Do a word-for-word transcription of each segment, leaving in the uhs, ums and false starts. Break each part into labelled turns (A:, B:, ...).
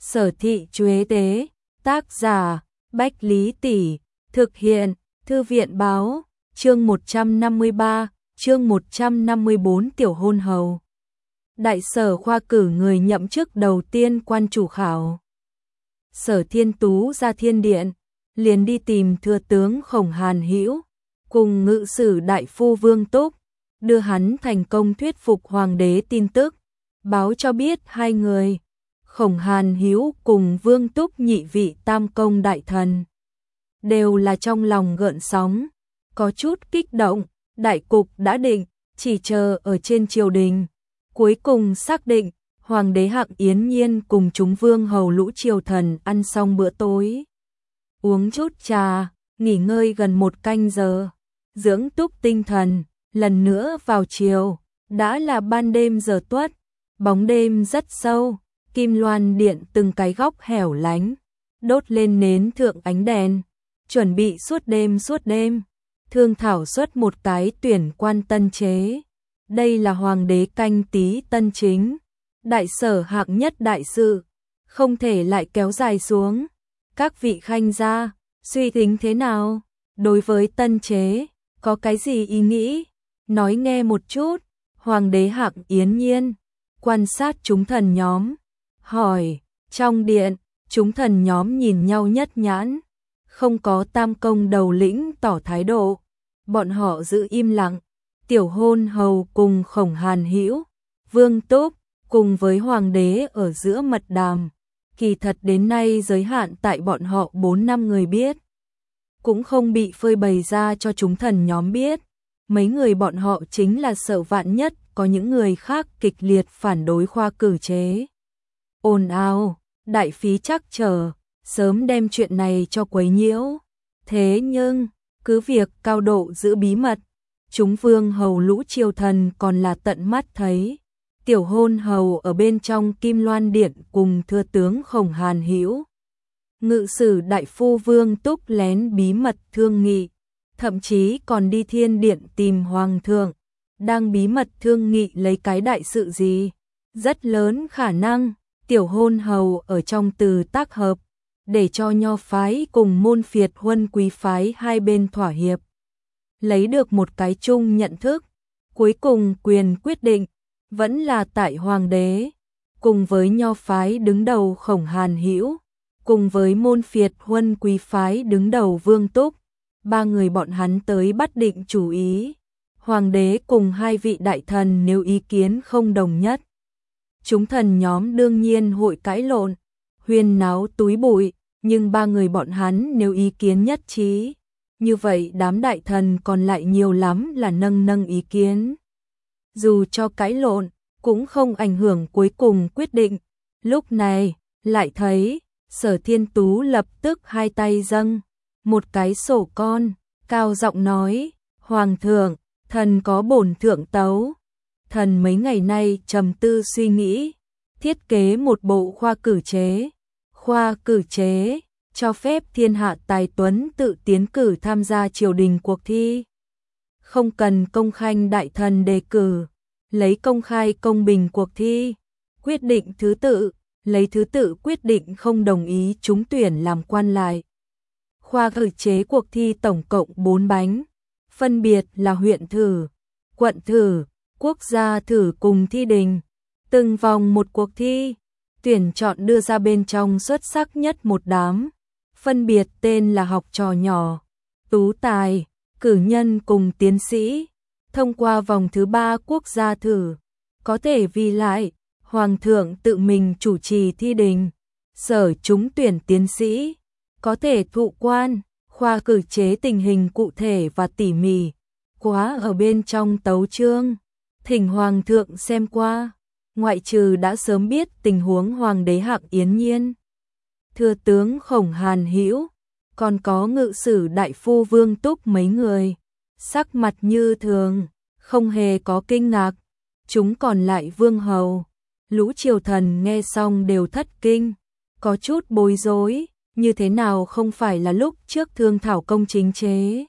A: Sở thị Chuế Tế, tác giả, Bách Lý Tỷ, thực hiện, Thư viện Báo, chương một trăm năm mươi ba, chương một trăm năm mươi bốn Tiểu hôn hầu. Đại sở khoa cử người nhậm chức đầu tiên quan chủ khảo. Sở Thiên Tú ra thiên điện, liền đi tìm thừa tướng Khổng Hàn Hữu, cùng ngự sử đại phu Vương Túc, đưa hắn thành công thuyết phục hoàng đế tin tức, báo cho biết hai người, Khổng Hàn Hữu cùng Vương Túc nhị vị tam công đại thần, đều là trong lòng gợn sóng, có chút kích động, đại cục đã định, chỉ chờ ở trên triều đình. Cuối cùng xác định, hoàng đế Hạng Yến Nhiên cùng chúng vương hầu lũ triều thần ăn xong bữa tối, uống chút trà, nghỉ ngơi gần một canh giờ, dưỡng túc tinh thần, lần nữa vào chiều, đã là ban đêm giờ tuất, bóng đêm rất sâu, kim loan điện từng cái góc hẻo lánh, đốt lên nến thượng ánh đèn, chuẩn bị suốt đêm suốt đêm, thương thảo xuất một cái tuyển quan tân chế. Đây là hoàng đế canh tí tân chính, đại sở hạng nhất đại sự, không thể lại kéo dài xuống. Các vị khanh gia, suy tính thế nào? Đối với tân chế, có cái gì ý nghĩ? Nói nghe một chút. Hoàng đế Hạng Yến Nhiên, quan sát chúng thần nhóm, hỏi, trong điện, chúng thần nhóm nhìn nhau nhất nhãn, không có tam công đầu lĩnh tỏ thái độ, bọn họ giữ im lặng. Tiểu hôn hầu cùng Khổng Hàn Hữu, Vương Túc, cùng với hoàng đế ở giữa mật đàm, kỳ thật đến nay giới hạn tại bọn họ bốn năm người biết, cũng không bị phơi bày ra cho chúng thần nhóm biết. Mấy người bọn họ chính là sợ vạn nhất có những người khác kịch liệt phản đối khoa cử chế. Ồn ào, đại phí chắc chờ, sớm đem chuyện này cho quấy nhiễu. Thế nhưng, cứ việc cao độ giữ bí mật, chúng vương hầu lũ triều thần còn là tận mắt thấy. Tiểu hôn hầu ở bên trong Kim Loan Điện cùng thừa tướng Khổng Hàn Hữu, ngự sử đại phu Vương Túc lén bí mật thương nghị, thậm chí còn đi thiên điện tìm hoàng thượng, đang bí mật thương nghị lấy cái đại sự gì. Rất lớn khả năng, tiểu hôn hầu ở trong từ tác hợp, để cho nho phái cùng môn phiệt huân quý phái hai bên thỏa hiệp, lấy được một cái chung nhận thức, cuối cùng quyền quyết định vẫn là tại hoàng đế, cùng với nho phái đứng đầu Khổng Hàn Hữu, cùng với môn phiệt huân quý phái đứng đầu Vương Túc, ba người bọn hắn tới bắt định chủ ý. Hoàng đế cùng hai vị đại thần nếu ý kiến không đồng nhất, chúng thần nhóm đương nhiên hội cãi lộn, huyên náo túi bụi, nhưng ba người bọn hắn nếu ý kiến nhất trí, như vậy đám đại thần còn lại nhiều lắm là nâng nâng ý kiến. Dù cho cãi lộn, cũng không ảnh hưởng cuối cùng quyết định. Lúc này, lại thấy, Sở Thiên Tú lập tức hai tay dâng, một cái sổ con, cao giọng nói, Hoàng thượng, thần có bổn thượng tấu. Thần mấy ngày nay trầm tư suy nghĩ, thiết kế một bộ khoa cử chế. Khoa cử chế, cho phép thiên hạ tài tuấn tự tiến cử tham gia triều đình cuộc thi. Không cần công khanh đại thần đề cử, lấy công khai công bình cuộc thi, quyết định thứ tự, lấy thứ tự quyết định không đồng ý trúng tuyển làm quan lại. Khoa cử chế cuộc thi tổng cộng bốn bánh, phân biệt là huyện thử, quận thử, quốc gia thử cùng thi đình. Từng vòng một cuộc thi, tuyển chọn đưa ra bên trong xuất sắc nhất một đám, phân biệt tên là học trò nhỏ, tú tài, cử nhân cùng tiến sĩ. Thông qua vòng thứ ba quốc gia thử, có thể vì lại, hoàng thượng tự mình chủ trì thi đình, sở trúng tuyển tiến sĩ, có thể thụ quan. Khoa cử chế tình hình cụ thể và tỉ mỉ, quá ở bên trong tấu chương, thỉnh hoàng thượng xem qua. Ngoại trừ đã sớm biết tình huống hoàng đế Hạng Yến Nhiên, thừa tướng Khổng Hàn Hữu, còn có ngự sử đại phu Vương Túc mấy người, sắc mặt như thường, không hề có kinh ngạc. Chúng còn lại vương hầu, lũ triều thần nghe xong đều thất kinh, có chút bối rối, như thế nào không phải là lúc trước thương thảo công chính chế,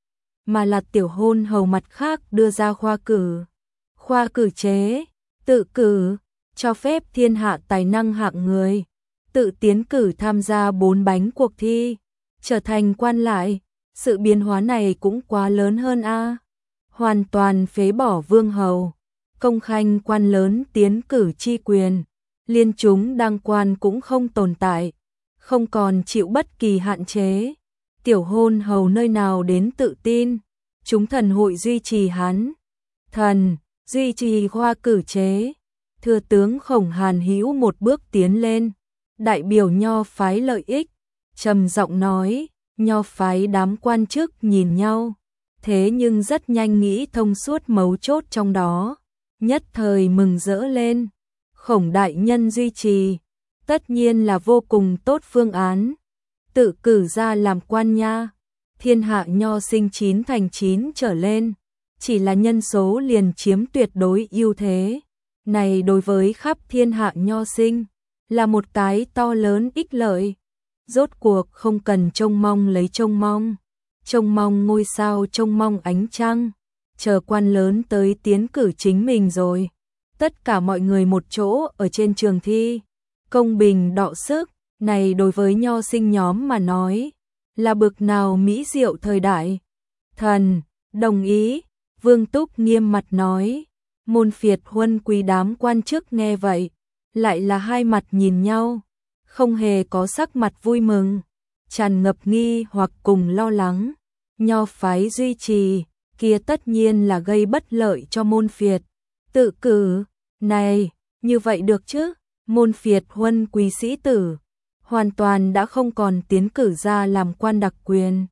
A: mà là tiểu hôn hầu mặt khác đưa ra khoa cử. Khoa cử chế, tự cử, cho phép thiên hạ tài năng hạng người, tự tiến cử tham gia bốn bánh cuộc thi, trở thành quan lại, sự biến hóa này cũng quá lớn hơn a. Hoàn toàn phế bỏ vương hầu, công khanh quan lớn tiến cử chi quyền, liên chúng đăng quan cũng không tồn tại, không còn chịu bất kỳ hạn chế. Tiểu hôn hầu nơi nào đến tự tin, chúng thần hội duy trì hắn. Thần, duy trì khoa cử chế. Thừa tướng Khổng Hàn Hữu một bước tiến lên, đại biểu nho phái lợi ích, trầm giọng nói, nho phái đám quan chức nhìn nhau, thế nhưng rất nhanh nghĩ thông suốt mấu chốt trong đó, nhất thời mừng rỡ lên. Khổng đại nhân duy trì, tất nhiên là vô cùng tốt phương án. Tự cử ra làm quan nha, thiên hạ nho sinh chín thành chín trở lên, chỉ là nhân số liền chiếm tuyệt đối ưu thế. Này đối với khắp thiên hạ nho sinh, là một cái to lớn ích lợi. Rốt cuộc không cần trông mong lấy trông mong, trông mong ngôi sao, trông mong ánh trăng, chờ quan lớn tới tiến cử chính mình rồi. Tất cả mọi người một chỗ ở trên trường thi, công bình đọ sức, này đối với nho sinh nhóm mà nói, là bực nào mỹ diệu thời đại. Thần, đồng ý, Vương Túc nghiêm mặt nói. Môn phiệt huân quý đám quan chức nghe vậy, lại là hai mặt nhìn nhau, không hề có sắc mặt vui mừng, tràn ngập nghi hoặc cùng lo lắng. Nho phái duy trì, kia tất nhiên là gây bất lợi cho môn phiệt. Tự cử, này, như vậy được chứ? Môn phiệt huân quý sĩ tử, hoàn toàn đã không còn tiến cử ra làm quan đặc quyền.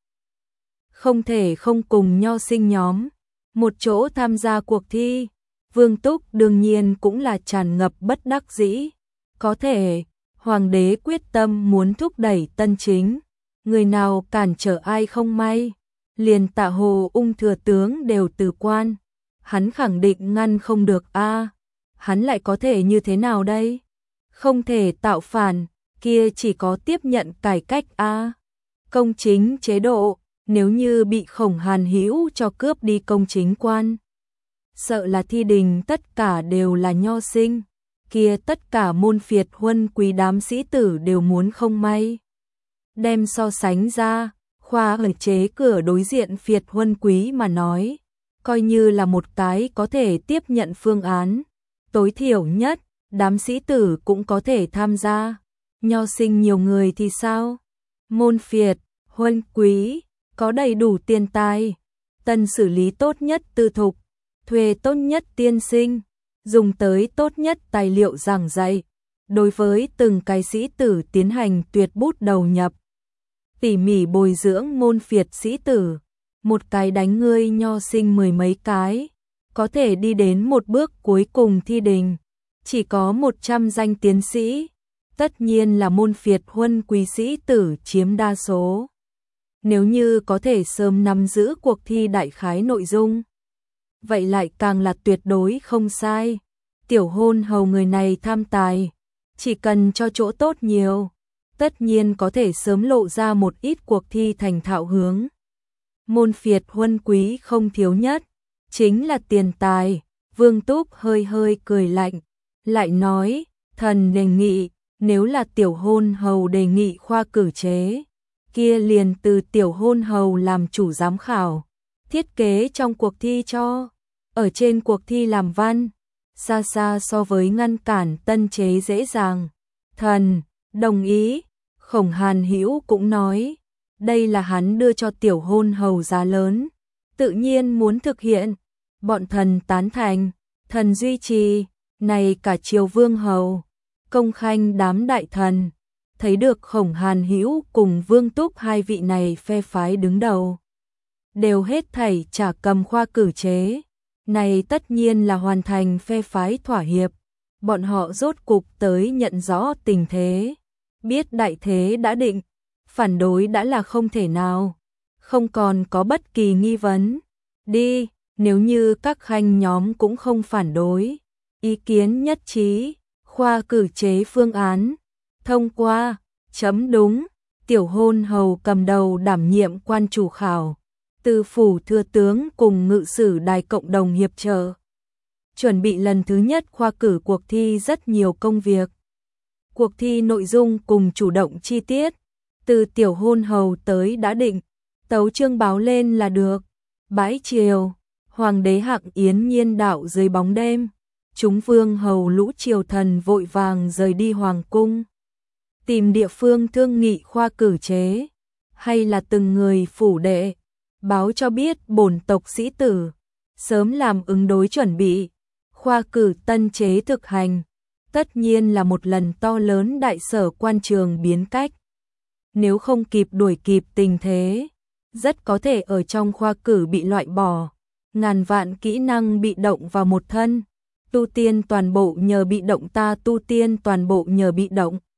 A: Không thể không cùng nho sinh nhóm, một chỗ tham gia cuộc thi. Vương Túc đương nhiên cũng là tràn ngập bất đắc dĩ. Có thể, hoàng đế quyết tâm muốn thúc đẩy tân chính, người nào cản trở ai không may, liền Tạ Hồ Ung thừa tướng đều từ quan, hắn khẳng định ngăn không được a. Hắn lại có thể như thế nào đây? Không thể tạo phản, kia chỉ có tiếp nhận cải cách a. Công chính chế độ, nếu như bị Khổng Hàn Hữu cho cướp đi công chính quan, sợ là thi đình tất cả đều là nho sinh, kia tất cả môn phiệt huân quý đám sĩ tử đều muốn không may. Đem so sánh ra, khoa ở chế cửa đối diện phiệt huân quý mà nói, coi như là một cái có thể tiếp nhận phương án, tối thiểu nhất, đám sĩ tử cũng có thể tham gia. Nho sinh nhiều người thì sao? Môn phiệt, huân quý, có đầy đủ tiền tài, tân xử lý tốt nhất tư thục, thuê tốt nhất tiên sinh, dùng tới tốt nhất tài liệu giảng dạy, đối với từng cái sĩ tử tiến hành tuyệt bút đầu nhập, tỉ mỉ bồi dưỡng môn phiệt sĩ tử, một cái đánh ngươi nho sinh mười mấy cái, có thể đi đến một bước cuối cùng thi đình, chỉ có một trăm danh tiến sĩ, tất nhiên là môn phiệt huân quý sĩ tử chiếm đa số. Nếu như có thể sớm nắm giữ cuộc thi đại khái nội dung, vậy lại càng là tuyệt đối không sai. Tiểu hôn hầu người này tham tài, chỉ cần cho chỗ tốt nhiều, tất nhiên có thể sớm lộ ra một ít cuộc thi thành thạo hướng. Môn phiệt huân quý không thiếu nhất, chính là tiền tài. Vương Túc hơi hơi cười lạnh, lại nói, thần đề nghị, nếu là tiểu hôn hầu đề nghị khoa cử chế, kia liền từ tiểu hôn hầu làm chủ giám khảo, thiết kế trong cuộc thi cho, ở trên cuộc thi làm văn, xa xa so với ngăn cản tân chế dễ dàng. Thần, đồng ý. Khổng Hàn Hữu cũng nói, đây là hắn đưa cho tiểu hôn hầu giá lớn, tự nhiên muốn thực hiện. Bọn thần tán thành, thần duy trì, này cả triều vương hầu, công khanh đám đại thần, thấy được Khổng Hàn Hữu cùng Vương Túc hai vị này phe phái đứng đầu, đều hết thảy trả cầm khoa cử chế, này tất nhiên là hoàn thành phe phái thỏa hiệp. Bọn họ rốt cục tới nhận rõ tình thế, biết đại thế đã định, phản đối đã là không thể nào, không còn có bất kỳ nghi vấn. Đi, nếu như các khanh nhóm cũng không phản đối, ý kiến nhất trí, khoa cử chế phương án thông qua. Chấm đúng. Tiểu hôn hầu cầm đầu đảm nhiệm quan chủ khảo, từ phủ thừa tướng cùng ngự sử đài cộng đồng hiệp trợ, chuẩn bị lần thứ nhất khoa cử cuộc thi rất nhiều công việc. Cuộc thi nội dung cùng chủ động chi tiết, từ tiểu hôn hầu tới đã định, tấu chương báo lên là được. Bãi chiều, hoàng đế hạng yến nhiên đạo dưới bóng đêm, chúng vương hầu lũ triều thần vội vàng rời đi hoàng cung. Tìm địa phương thương nghị khoa cử chế, hay là từng người phủ đệ, báo cho biết bổn tộc sĩ tử, sớm làm ứng đối chuẩn bị. Khoa cử tân chế thực hành, tất nhiên là một lần to lớn đại sở quan trường biến cách. Nếu không kịp đuổi kịp tình thế, rất có thể ở trong khoa cử bị loại bỏ, ngàn vạn kỹ năng bị động vào một thân, tu tiên toàn bộ nhờ bị động ta tu tiên toàn bộ nhờ bị động.